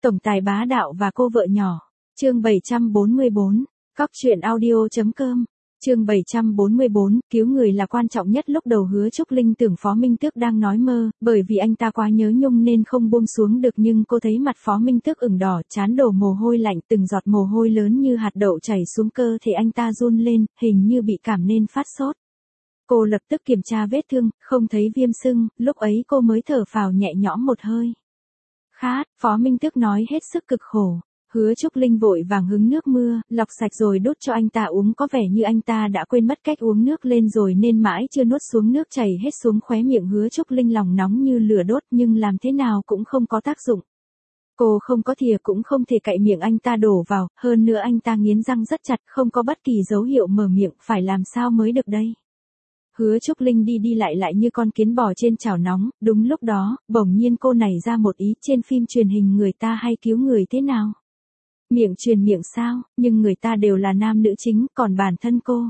Tổng tài bá đạo và cô vợ nhỏ. Chương 744. Cóc truyện audio.com. Chương 744, cứu người là quan trọng nhất. Lúc đầu Hứa Trúc Linh tưởng Phó Minh Tước đang nói mơ, bởi vì anh ta quá nhớ Nhung nên không buông xuống được, nhưng cô thấy mặt Phó Minh Tước ửng đỏ, trán đổ mồ hôi lạnh, từng giọt mồ hôi lớn như hạt đậu chảy xuống cơ thể anh ta run lên, hình như bị cảm nên phát sốt. Cô lập tức kiểm tra vết thương, không thấy viêm sưng, lúc ấy cô mới thở phào nhẹ nhõm một hơi. Khát, Phó Minh Tước nói hết sức cực khổ. Hứa Trúc Linh vội vàng hứng nước mưa, lọc sạch rồi đút cho anh ta uống, có vẻ như anh ta đã quên mất cách uống nước lên rồi nên mãi chưa nuốt xuống, nước chảy hết xuống khóe miệng Hứa Trúc Linh, lòng nóng như lửa đốt nhưng làm thế nào cũng không có tác dụng. Cô không có thìa cũng không thể cạy miệng anh ta đổ vào, hơn nữa anh ta nghiến răng rất chặt, không có bất kỳ dấu hiệu mở miệng, phải làm sao mới được đây. Hứa Trúc Linh đi đi lại lại như con kiến bò trên chảo nóng, đúng lúc đó, bỗng nhiên cô nảy ra một ý, trên phim truyền hình người ta hay cứu người thế nào? Miệng truyền miệng sao, nhưng người ta đều là nam nữ chính, còn bản thân cô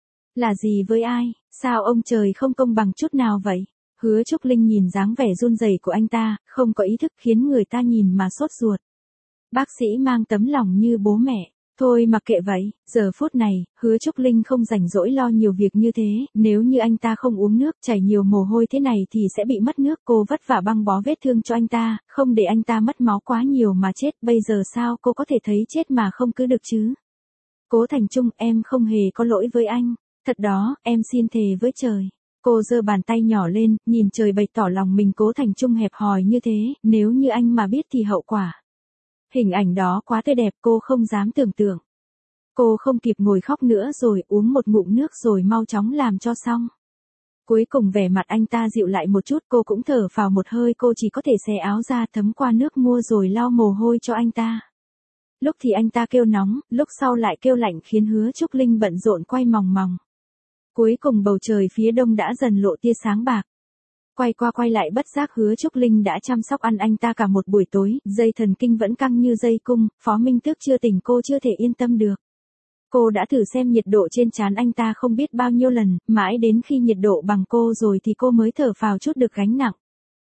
là gì với ai, sao ông trời không công bằng chút nào vậy? Hứa Trúc Linh nhìn dáng vẻ run rẩy của anh ta, không có ý thức khiến người ta nhìn mà sốt ruột. Bác sĩ mang tấm lòng như bố mẹ. Thôi mặc kệ vậy, giờ phút này, Hứa Trúc Linh không rảnh rỗi lo nhiều việc như thế, nếu như anh ta không uống nước, chảy nhiều mồ hôi thế này thì sẽ bị mất nước, cô vất vả băng bó vết thương cho anh ta, không để anh ta mất máu quá nhiều mà chết, bây giờ sao cô có thể thấy chết mà không cứ được chứ? Cố Thành Trung, em không hề có lỗi với anh, thật đó, em xin thề với trời. Cô giơ bàn tay nhỏ lên, nhìn trời bày tỏ lòng mình. Cố Thành Trung hẹp hòi như thế, nếu như anh mà biết thì hậu quả. Hình ảnh đó quá tươi đẹp, cô không dám tưởng tượng. Cô không kịp ngồi khóc nữa rồi, uống một ngụm nước rồi mau chóng làm cho xong. Cuối cùng vẻ mặt anh ta dịu lại một chút, cô cũng thở phào một hơi, cô chỉ có thể xé áo ra thấm qua nước mua rồi lau mồ hôi cho anh ta. Lúc thì anh ta kêu nóng, lúc sau lại kêu lạnh khiến Hứa Trúc Linh bận rộn quay mòng mòng. Cuối cùng bầu trời phía đông đã dần lộ tia sáng bạc. Quay qua quay lại bất giác Hứa Trúc Linh đã chăm sóc ăn anh ta cả một buổi tối, dây thần kinh vẫn căng như dây cung, Phó Minh Tước chưa tỉnh cô chưa thể yên tâm được. Cô đã thử xem nhiệt độ trên trán anh ta không biết bao nhiêu lần, mãi đến khi nhiệt độ bằng cô rồi thì cô mới thở phào chút được gánh nặng.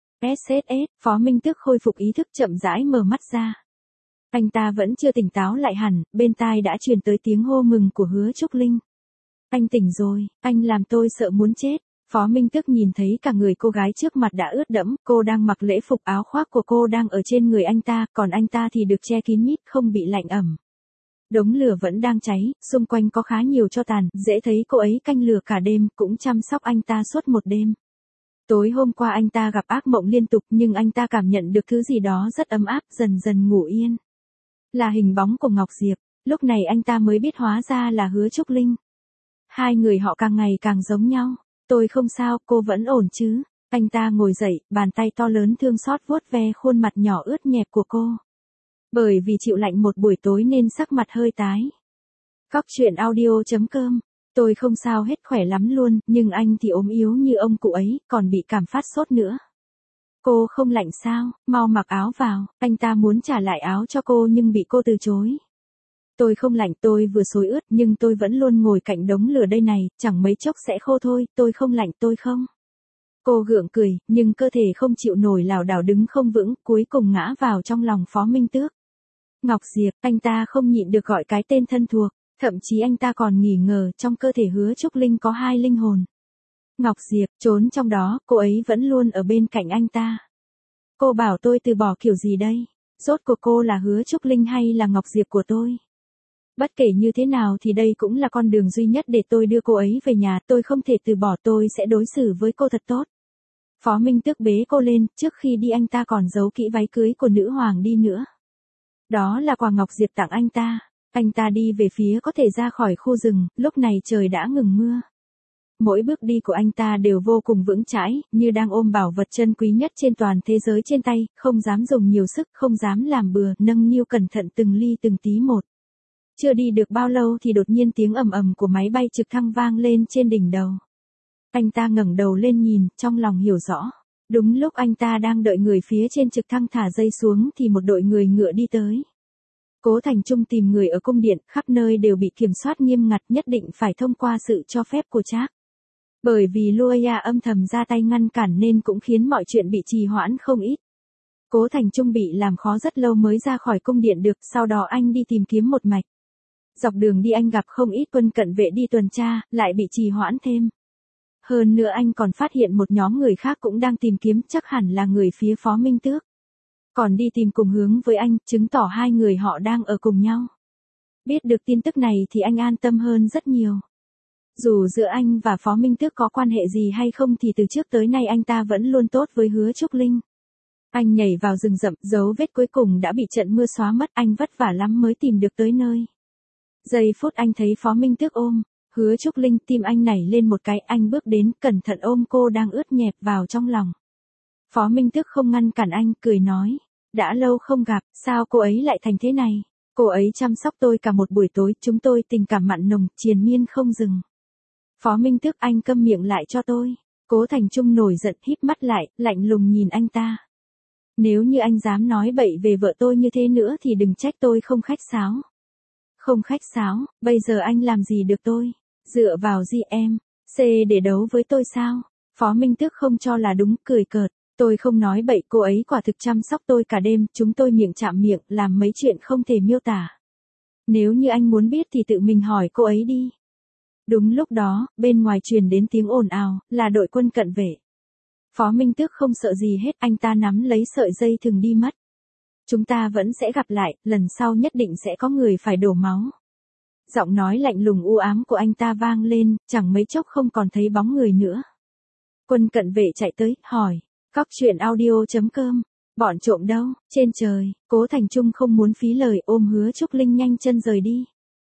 SSS, Phó Minh Tước khôi phục ý thức chậm rãi mở mắt ra. Anh ta vẫn chưa tỉnh táo lại hẳn, bên tai đã truyền tới tiếng hô mừng của Hứa Trúc Linh. Anh tỉnh rồi, anh làm tôi sợ muốn chết. Phó Minh Tước nhìn thấy cả người cô gái trước mặt đã ướt đẫm, cô đang mặc lễ phục, áo khoác của cô đang ở trên người anh ta, còn anh ta thì được che kín mít, không bị lạnh ẩm. Đống lửa vẫn đang cháy, xung quanh có khá nhiều tro tàn, dễ thấy cô ấy canh lửa cả đêm, cũng chăm sóc anh ta suốt một đêm. Tối hôm qua anh ta gặp ác mộng liên tục nhưng anh ta cảm nhận được thứ gì đó rất ấm áp, dần dần ngủ yên. Là hình bóng của Ngọc Diệp, lúc này anh ta mới biết hóa ra là Hứa Trúc Linh. Hai người họ càng ngày càng giống nhau. Tôi không sao, cô vẫn ổn chứ? Anh ta ngồi dậy, bàn tay to lớn thương xót vuốt ve khuôn mặt nhỏ ướt nhẹp của cô. Bởi vì chịu lạnh một buổi tối nên sắc mặt hơi tái. Cóc truyện audio.com. Tôi không sao hết, khỏe lắm luôn, nhưng anh thì ốm yếu như ông cụ ấy, còn bị cảm phát sốt nữa. Cô không lạnh sao, mau mặc áo vào. Anh ta muốn trả lại áo cho cô nhưng bị cô từ chối. Tôi không lạnh, tôi vừa xối ướt nhưng tôi vẫn luôn ngồi cạnh đống lửa đây này, chẳng mấy chốc sẽ khô thôi, tôi không lạnh, tôi không. Cô gượng cười, nhưng cơ thể không chịu nổi lảo đảo đứng không vững, cuối cùng ngã vào trong lòng Phó Minh Tước. Ngọc Diệp, anh ta không nhịn được gọi cái tên thân thuộc, thậm chí anh ta còn nghi ngờ trong cơ thể Hứa Trúc Linh có hai linh hồn. Ngọc Diệp, trốn trong đó, cô ấy vẫn luôn ở bên cạnh anh ta. Cô bảo tôi từ bỏ kiểu gì đây? Rốt cuộc cô là Hứa Trúc Linh hay là Ngọc Diệp của tôi? Bất kể như thế nào thì đây cũng là con đường duy nhất để tôi đưa cô ấy về nhà, tôi không thể từ bỏ, tôi sẽ đối xử với cô thật tốt. Phó Minh Tước bế cô lên, trước khi đi anh ta còn giấu kỹ váy cưới của nữ hoàng đi nữa. Đó là quà Ngọc Diệp tặng anh ta. Anh ta đi về phía có thể ra khỏi khu rừng, lúc này trời đã ngừng mưa. Mỗi bước đi của anh ta đều vô cùng vững chãi, như đang ôm bảo vật chân quý nhất trên toàn thế giới trên tay, không dám dùng nhiều sức, không dám làm bừa, nâng niu cẩn thận từng ly từng tí một. Chưa đi được bao lâu thì đột nhiên tiếng ầm ầm của máy bay trực thăng vang lên trên đỉnh đầu. Anh ta ngẩng đầu lên nhìn, trong lòng hiểu rõ. Đúng lúc anh ta đang đợi người phía trên trực thăng thả dây xuống thì một đội người ngựa đi tới. Cố Thành Trung tìm người ở cung điện, khắp nơi đều bị kiểm soát nghiêm ngặt, nhất định phải thông qua sự cho phép của Trác. Bởi vì Luaya âm thầm ra tay ngăn cản nên cũng khiến mọi chuyện bị trì hoãn không ít. Cố Thành Trung bị làm khó rất lâu mới ra khỏi cung điện được, sau đó anh đi tìm kiếm một mạch. Dọc đường đi anh gặp không ít quân cận vệ đi tuần tra, lại bị trì hoãn thêm. Hơn nữa anh còn phát hiện một nhóm người khác cũng đang tìm kiếm, chắc hẳn là người phía Phó Minh Tước. Còn đi tìm cùng hướng với anh, chứng tỏ hai người họ đang ở cùng nhau. Biết được tin tức này thì anh an tâm hơn rất nhiều. Dù giữa anh và Phó Minh Tước có quan hệ gì hay không thì từ trước tới nay anh ta vẫn luôn tốt với Hứa Trúc Linh. Anh nhảy vào rừng rậm, dấu vết cuối cùng đã bị trận mưa xóa mất, anh vất vả lắm mới tìm được tới nơi. Giây phút anh thấy Phó Minh Tước ôm Hứa Trúc Linh, tim anh nảy lên một cái, anh bước đến, cẩn thận ôm cô đang ướt nhẹp vào trong lòng. Phó Minh Tước không ngăn cản anh, cười nói, đã lâu không gặp, sao cô ấy lại thành thế này? Cô ấy chăm sóc tôi cả một buổi tối, chúng tôi tình cảm mặn nồng, triền miên không dừng. Phó Minh Tước, anh câm miệng lại cho tôi. Cố Thành Trung nổi giận, híp mắt lại, lạnh lùng nhìn anh ta. Nếu như anh dám nói bậy về vợ tôi như thế nữa thì đừng trách tôi không khách sáo. Không khách sáo, bây giờ anh làm gì được tôi? Dựa vào gì em? C để đấu với tôi sao? Phó Minh Tước không cho là đúng, cười cợt. Tôi không nói bậy, cô ấy quả thực chăm sóc tôi cả đêm, chúng tôi miệng chạm miệng, làm mấy chuyện không thể miêu tả. Nếu như anh muốn biết thì tự mình hỏi cô ấy đi. Đúng lúc đó, bên ngoài truyền đến tiếng ồn ào, là đội quân cận vệ. Phó Minh Tước không sợ gì hết, anh ta nắm lấy sợi dây thừng đi mất. Chúng ta vẫn sẽ gặp lại, lần sau nhất định sẽ có người phải đổ máu. Giọng nói lạnh lùng u ám của anh ta vang lên, chẳng mấy chốc không còn thấy bóng người nữa. Quân cận vệ chạy tới, hỏi, cóc truyện audio.com, bọn trộm đâu, trên trời? Cố Thành Trung không muốn phí lời, ôm Hứa Trúc Linh nhanh chân rời đi.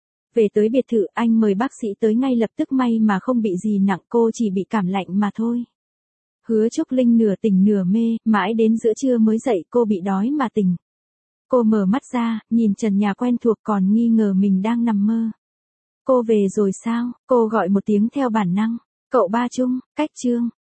Về tới biệt thự, anh mời bác sĩ tới ngay lập tức, may mà không bị gì nặng, cô chỉ bị cảm lạnh mà thôi. Hứa Trúc Linh nửa tỉnh nửa mê, mãi đến giữa trưa mới dậy, cô bị đói mà tỉnh. Cô mở mắt ra, nhìn trần nhà quen thuộc còn nghi ngờ mình đang nằm mơ. Cô về rồi sao? Cô gọi một tiếng theo bản năng. Cậu Ba Trung, cách Trương.